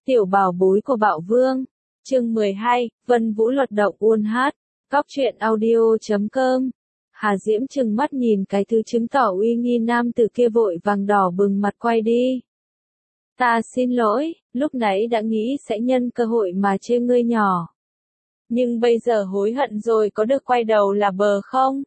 Tiểu bảo bối của Bạo Vương. Chương 12, Vân Vũ luật động uôn hát. Cóc truyện audio.com. Hà Diễm trừng mắt nhìn cái thứ chứng tỏ uy nghi nam tử kia vội vàng đỏ bừng mặt quay đi. Ta xin lỗi, lúc nãy đã nghĩ sẽ nhân cơ hội mà chê ngươi nhỏ. Nhưng bây giờ hối hận rồi, có được quay đầu là bờ không?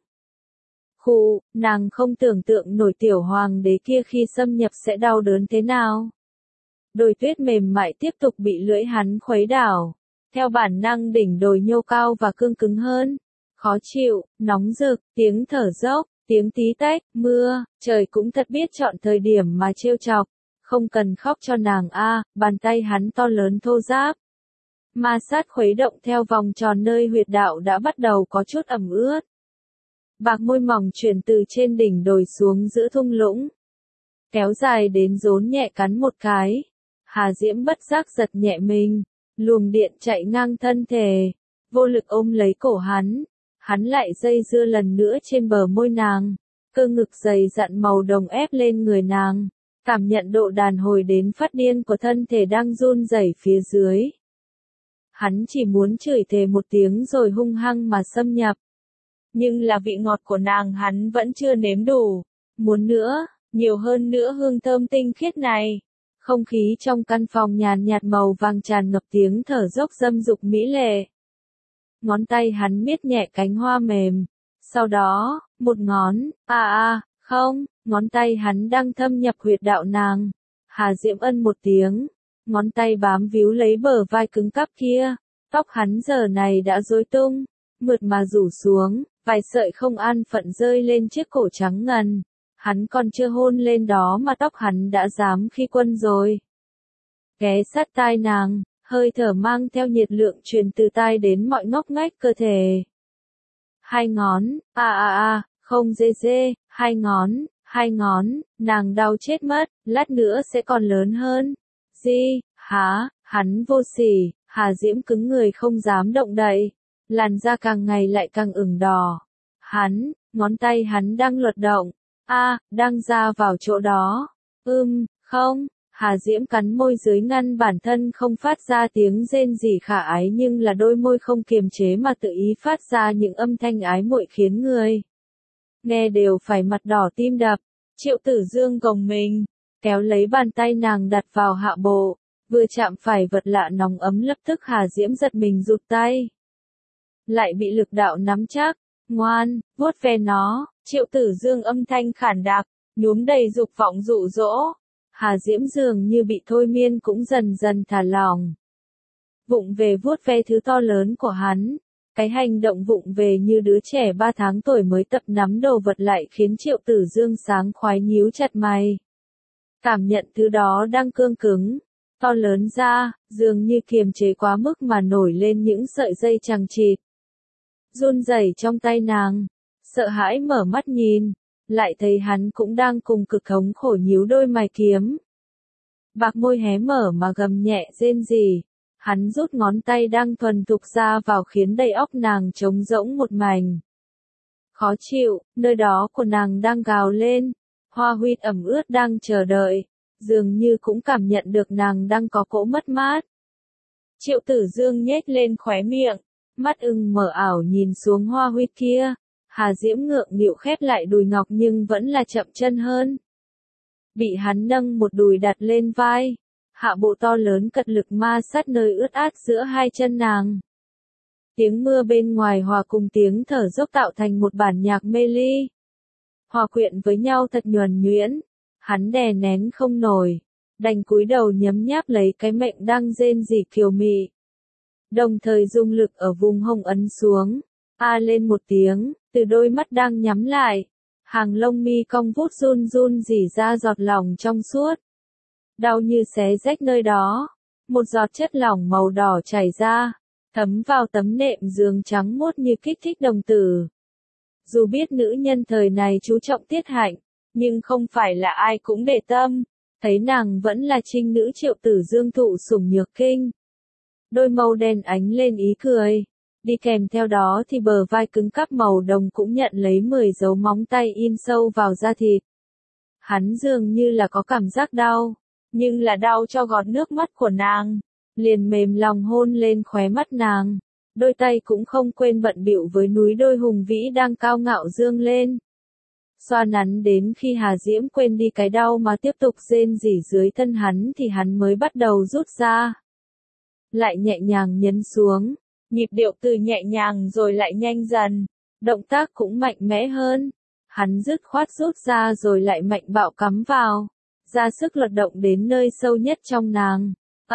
Khụ, nàng không tưởng tượng nổi tiểu hoàng đế kia khi xâm nhập sẽ đau đớn thế nào. Đồi tuyết mềm mại tiếp tục bị lưỡi hắn khuấy đảo. Theo bản năng đỉnh đồi nhô cao và cương cứng hơn. Khó chịu, nóng rực, tiếng thở dốc, tiếng tí tách, mưa, trời cũng thật biết chọn thời điểm mà trêu chọc. Không cần khóc cho nàng a, bàn tay hắn to lớn thô ráp. Ma sát khuấy động theo vòng tròn nơi huyệt đạo đã bắt đầu có chút ẩm ướt. Bạc môi mỏng chuyển từ trên đỉnh đồi xuống giữa thung lũng. Kéo dài đến rốn nhẹ cắn một cái. Hà Diễm bất giác giật nhẹ mình. Luồng điện chạy ngang thân thể. Vô lực ôm lấy cổ hắn. Hắn lại dây dưa lần nữa trên bờ môi nàng. Cơ ngực dày dặn màu đồng ép lên người nàng. Cảm nhận độ đàn hồi đến phát điên của thân thể đang run rẩy phía dưới. Hắn chỉ muốn chửi thề một tiếng rồi hung hăng mà xâm nhập. Nhưng là vị ngọt của nàng hắn vẫn chưa nếm đủ. Muốn nữa, nhiều hơn nữa hương thơm tinh khiết này. Không khí trong căn phòng nhàn nhạt màu vàng tràn ngập tiếng thở dốc dâm dục mỹ lệ. Ngón tay hắn miết nhẹ cánh hoa mềm. Sau đó, một ngón, không, ngón tay hắn đang thâm nhập huyệt đạo nàng. Hà Diễm ân một tiếng. Ngón tay bám víu lấy bờ vai cứng cáp kia. Tóc hắn giờ này đã rối tung. Mượt mà rủ xuống, vài sợi không an phận rơi lên chiếc cổ trắng ngần. Hắn còn chưa hôn lên đó mà tóc hắn đã dám khi quân rồi. Ghé sát tai nàng, hơi thở mang theo nhiệt lượng truyền từ tai đến mọi ngóc ngách cơ thể. Hai ngón, không dê, hai ngón, nàng đau chết mất, lát nữa sẽ còn lớn hơn. Hắn vô sỉ, Hà Diễm cứng người không dám động đậy. Làn da càng ngày lại càng ửng đỏ. Ngón tay hắn đang luật động. Đang ra vào chỗ đó. Không. Hà Diễm cắn môi dưới ngăn bản thân không phát ra tiếng rên rỉ khả ái nhưng là đôi môi không kiềm chế mà tự ý phát ra những âm thanh ái muội khiến người nghe đều phải mặt đỏ tim đập. Triệu Tử Dương gồng mình, kéo lấy bàn tay nàng đặt vào hạ bộ, vừa chạm phải vật lạ nóng ấm lập tức Hà Diễm giật mình rụt tay. Lại bị lực đạo nắm chắc, ngoan, vuốt ve nó, Triệu Tử Dương âm thanh khản đặc, nhuốm đầy dục vọng dụ dỗ. Hà Diễm dường như bị thôi miên cũng dần dần thả lỏng. Vụng về vuốt ve thứ to lớn của hắn, cái hành động vụng về như đứa trẻ 3 tháng tuổi mới tập nắm đồ vật lại khiến Triệu Tử Dương sáng khoái nhíu chặt mày. Cảm nhận thứ đó đang cương cứng, to lớn ra, dường như kiềm chế quá mức mà nổi lên những sợi dây chằng chịt. Run rẩy trong tay nàng, sợ hãi mở mắt nhìn, lại thấy hắn cũng đang cùng cực thống khổ nhíu đôi mày kiếm. Bạc môi hé mở mà gầm nhẹ rên rỉ, hắn rút ngón tay đang thuần thục ra vào khiến đầy óc nàng trống rỗng một mảnh. Khó chịu, nơi đó của nàng đang gào lên, hoa huyết ẩm ướt đang chờ đợi, dường như cũng cảm nhận được nàng đang có cỗ mất mát. Triệu Tử Dương nhếch lên khóe miệng. Mắt ưng mở ảo nhìn xuống hoa huyết kia. Hà Diễm ngượng nghịu khép lại đùi ngọc nhưng vẫn là chậm chân hơn. Bị hắn nâng một đùi đặt lên vai. Hạ bộ to lớn cật lực ma sát nơi ướt át giữa hai chân nàng. Tiếng mưa bên ngoài hòa cùng tiếng thở dốc tạo thành một bản nhạc mê ly. Hòa quyện với nhau thật nhuần nhuyễn. Hắn đè nén không nổi. Đành cúi đầu nhấm nháp lấy cái mệnh đang rên rỉ kiều mị. Đồng thời dùng lực ở vùng hông ấn xuống. Lên một tiếng, từ đôi mắt đang nhắm lại. Hàng lông mi cong vút run run rỉ ra giọt lỏng trong suốt. Đau như xé rách nơi đó. Một giọt chất lỏng màu đỏ chảy ra. Thấm vào tấm nệm giường trắng muốt như kích thích đồng tử. Dù biết nữ nhân thời này chú trọng tiết hạnh. Nhưng không phải là ai cũng để tâm. Thấy nàng vẫn là trinh nữ Triệu Tử Dương thụ sủng nhược kinh. Đôi mâu đen ánh lên ý cười. Đi kèm theo đó thì bờ vai cứng cáp màu đồng cũng nhận lấy 10 dấu móng tay in sâu vào da thịt. Hắn dường như là có cảm giác đau, nhưng là đau cho giọt nước mắt của nàng. liền mềm lòng hôn lên khóe mắt nàng. Đôi tay cũng không quên bận bịu với núi đôi hùng vĩ đang cao ngạo dương lên. Xoa nắn đến khi Hà Diễm quên đi cái đau mà tiếp tục rên rỉ dưới thân hắn thì hắn mới bắt đầu rút ra. Lại nhẹ nhàng nhấn xuống, nhịp điệu từ nhẹ nhàng rồi lại nhanh dần, động tác cũng mạnh mẽ hơn. Hắn dứt khoát rút ra rồi lại mạnh bạo cắm vào, ra sức lật động đến nơi sâu nhất trong nàng.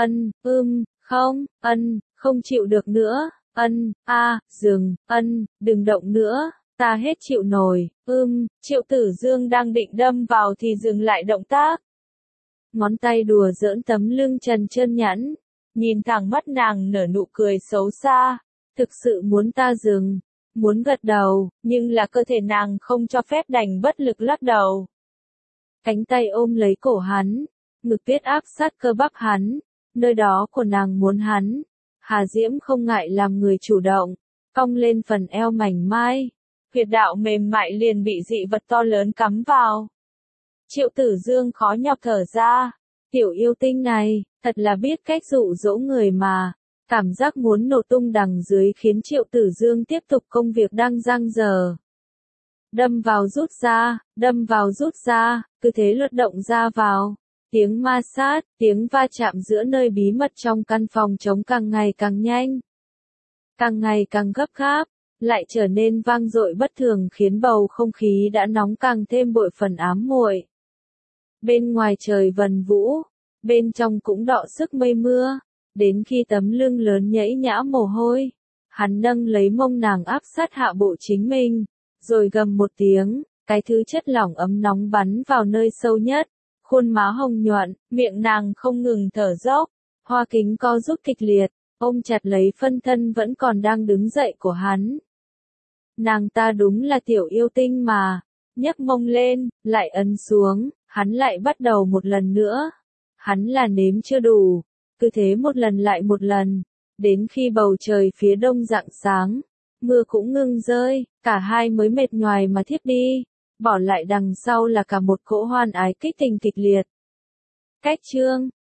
Không chịu được nữa, dừng, đừng động nữa, ta hết chịu nổi, Triệu Tử Dương đang định đâm vào thì dừng lại động tác. Ngón tay đùa giỡn tấm lưng trần trơn nhẵn, nhìn thẳng mắt nàng nở nụ cười xấu xa, thực sự muốn ta dừng, muốn gật đầu, nhưng là cơ thể nàng không cho phép đành bất lực lắc đầu. Cánh tay ôm lấy cổ hắn, ngực tuyết áp sát cơ bắp hắn, nơi đó của nàng muốn hắn. Hà Diễm không ngại làm người chủ động, cong lên phần eo mảnh mai, huyệt đạo mềm mại liền bị dị vật to lớn cắm vào. Triệu Tử Dương khó nhọc thở ra, tiểu yêu tinh này, thật là biết cách dụ dỗ người mà. Cảm giác muốn nổ tung đằng dưới khiến Triệu Tử Dương tiếp tục công việc đang dang dở. Đâm vào rút ra, cứ thế lượt động ra vào. Tiếng ma sát, tiếng va chạm giữa nơi bí mật trong căn phòng trống càng ngày càng nhanh. Càng ngày càng gấp gáp, lại trở nên vang dội bất thường khiến bầu không khí đã nóng càng thêm bội phần ám muội. Bên ngoài trời vần vũ, bên trong cũng đọ sức mây mưa, đến khi tấm lưng lớn nhẫy nhã mồ hôi, hắn nâng lấy mông nàng áp sát hạ bộ chính mình, rồi gầm một tiếng, cái thứ chất lỏng ấm nóng bắn vào nơi sâu nhất. Khuôn má hồng nhuận, miệng nàng không ngừng thở dốc, hoa kính co rút kịch liệt, ôm chặt lấy phân thân vẫn còn đang đứng dậy của hắn. Nàng ta đúng là tiểu yêu tinh mà, nhấc mông lên, lại ấn xuống, hắn lại bắt đầu một lần nữa. Hắn là nếm chưa đủ, cứ thế một lần lại một lần, đến khi bầu trời phía đông rạng sáng, mưa cũng ngừng rơi, cả hai mới mệt nhoài mà thiếp đi. Bỏ lại đằng sau là cả một cỗ hoan ái kích tình kịch liệt. Cách chương